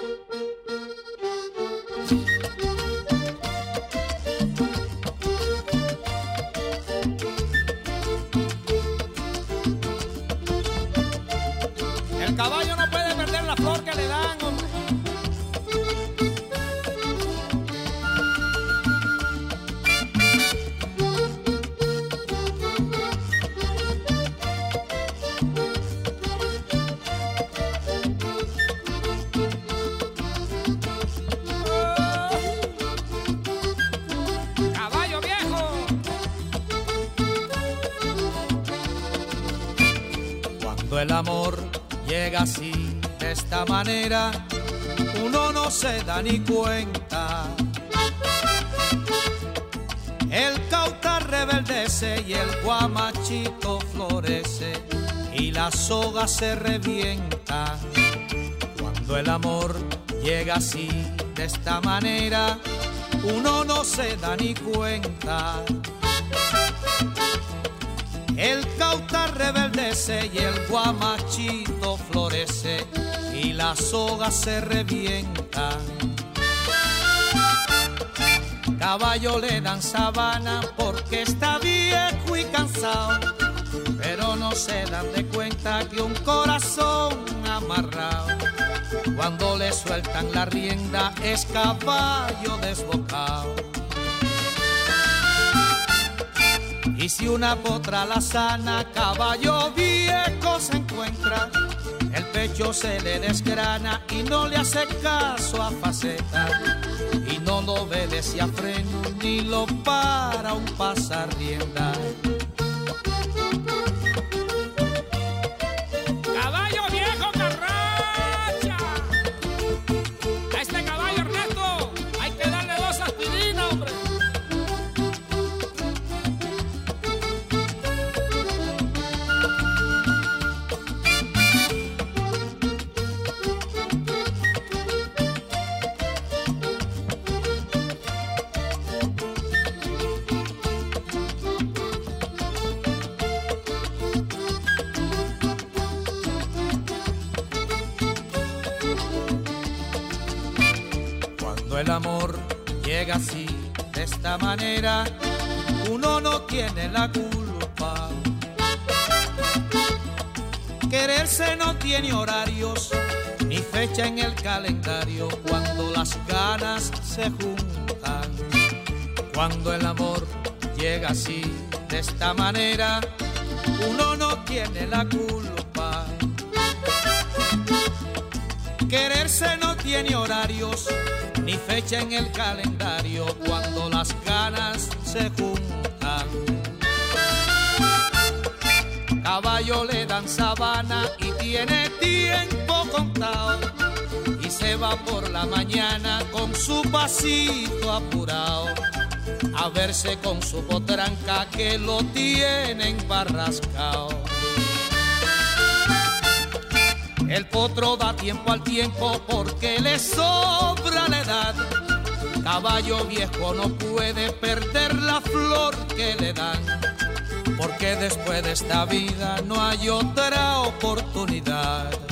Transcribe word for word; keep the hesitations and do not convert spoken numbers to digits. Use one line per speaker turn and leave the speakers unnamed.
El caballo no puede perder la flor que le dan, hombre. Caballo viejo.
Cuando el amor llega así, de esta manera, uno no se da ni cuenta. El cauta rebeldece y el guamachito florece y la soga se revienta. Cuando el amor llega así, de esta manera, uno no se da ni cuenta. El cauta rebeldece y el guamachito florece y la soga se revienta. Caballo le dan sabana porque está viejo y cansado, pero no se dan de cuenta que un corazón amarrado, cuando le sueltan la rienda, es caballo desbocado. Y si una potra la sana, caballo viejo se encuentra, el pecho se le desgrana y no le hace caso a faceta, y no lo obedece a freno ni lo para un pasarrienda.
Caballo viejo carracha. A este caballo, Ernesto, hay que darle dos aspirinas, hombre.
Cuando el amor llega así, de esta manera, uno no tiene la culpa. Quererse no tiene horarios ni fecha en el calendario cuando las ganas se juntan. Cuando el amor llega así, de esta manera, uno no tiene la culpa. Quererse no tiene horarios ni fecha en el calendario cuando las ganas se juntan. Caballo le dan sabana y tiene tiempo contado, y se va por la mañana con su pasito apurado a verse con su potranca que lo tienen barrascao. El potro da tiempo al tiempo porque le sobra la edad. Caballo viejo no puede perder la flor que le dan, porque después de esta vida no hay otra oportunidad.